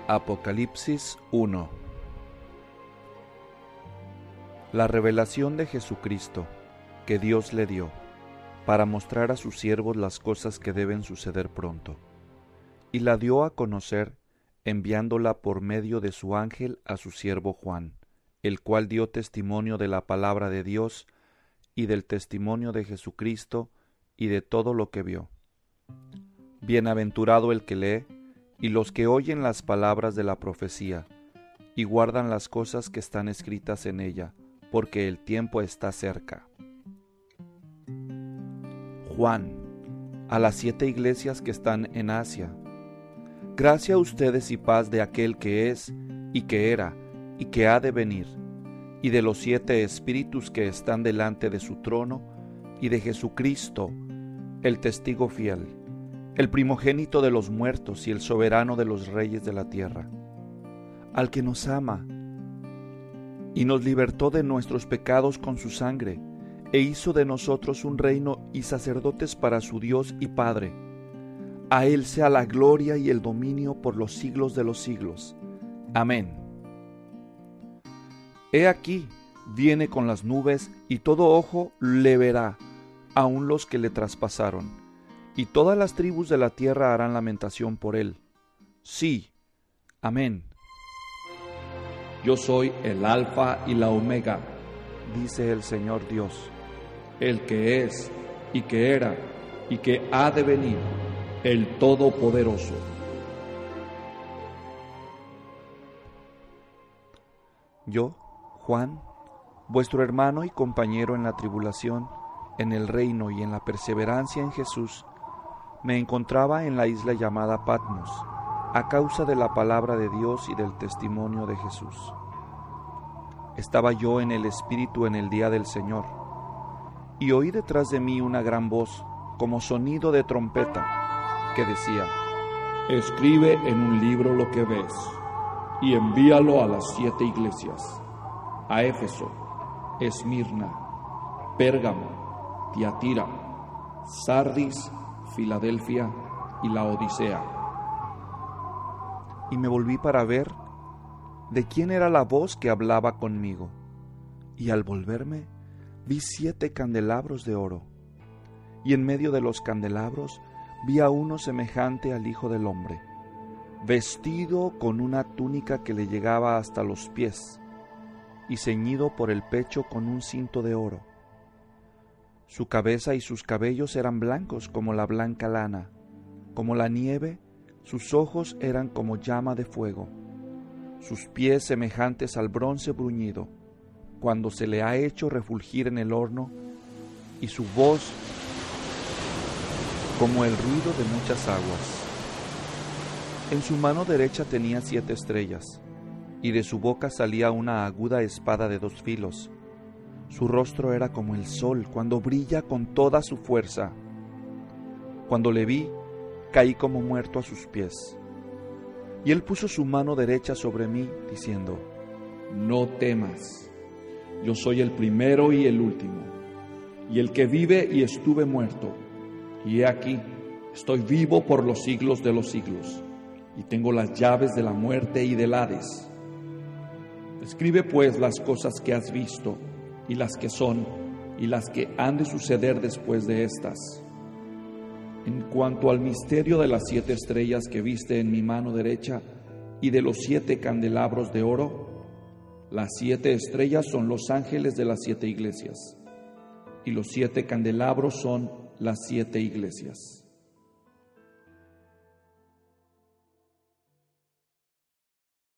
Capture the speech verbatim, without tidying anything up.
Apocalipsis uno. La revelación de Jesucristo que Dios le dio para mostrar a sus siervos las cosas que deben suceder pronto, y la dio a conocer enviándola por medio de su ángel a su siervo Juan, el cual dio testimonio de la palabra de Dios y del testimonio de Jesucristo y de todo lo que vio. Bienaventurado el que lee y los que oyen las palabras de la profecía y guardan las cosas que están escritas en ella, porque el tiempo está cerca. Juan, a las siete iglesias que están en Asia. Gracia a ustedes y paz de aquel que es, y que era, y que ha de venir, y de los siete espíritus que están delante de su trono, y de Jesucristo, el testigo fiel, el primogénito de los muertos y el soberano de los reyes de la tierra, al que nos ama, y nos libertó de nuestros pecados con su sangre, e hizo de nosotros un reino y sacerdotes para su Dios y Padre. A Él sea la gloria y el dominio por los siglos de los siglos. Amén. He aquí, viene con las nubes, y todo ojo le verá, aun los que le traspasaron, y todas las tribus de la tierra harán lamentación por Él. Sí, amén. Yo soy el Alfa y la Omega, dice el Señor Dios, el que es, y que era, y que ha de venir, el Todopoderoso. Yo, Juan, vuestro hermano y compañero en la tribulación, en el reino y en la perseverancia en Jesús, me encontraba en la isla llamada Patmos, a causa de la palabra de Dios y del testimonio de Jesús. Estaba yo en el Espíritu en el día del Señor, y oí detrás de mí una gran voz, como sonido de trompeta, que decía: Escribe en un libro lo que ves, y envíalo a las siete iglesias, a Éfeso, Esmirna, Pérgamo, Tiatira, Sardis, Filadelfia y la Odisea. Y me volví para ver de quién era la voz que hablaba conmigo, y al volverme vi siete candelabros de oro, y en medio de los candelabros vi a uno semejante al Hijo del Hombre, vestido con una túnica que le llegaba hasta los pies, y ceñido por el pecho con un cinto de oro. Su cabeza y sus cabellos eran blancos como la blanca lana, como la nieve. Sus ojos eran como llama de fuego, sus pies semejantes al bronce bruñido, cuando se le ha hecho refulgir en el horno, y su voz como el ruido de muchas aguas. En su mano derecha tenía siete estrellas, y de su boca salía una aguda espada de dos filos. Su rostro era como el sol cuando brilla con toda su fuerza. Cuando le vi, caí como muerto a sus pies. Y él puso su mano derecha sobre mí, diciendo: No temas, yo soy el primero y el último, y el que vive y estuve muerto, y he aquí, estoy vivo por los siglos de los siglos, y tengo las llaves de la muerte y del Hades. Escribe pues las cosas que has visto, y las que son, y las que han de suceder después de estas. En cuanto al misterio de las siete estrellas que viste en mi mano derecha y de los siete candelabros de oro, las siete estrellas son los ángeles de las siete iglesias, y los siete candelabros son las siete iglesias.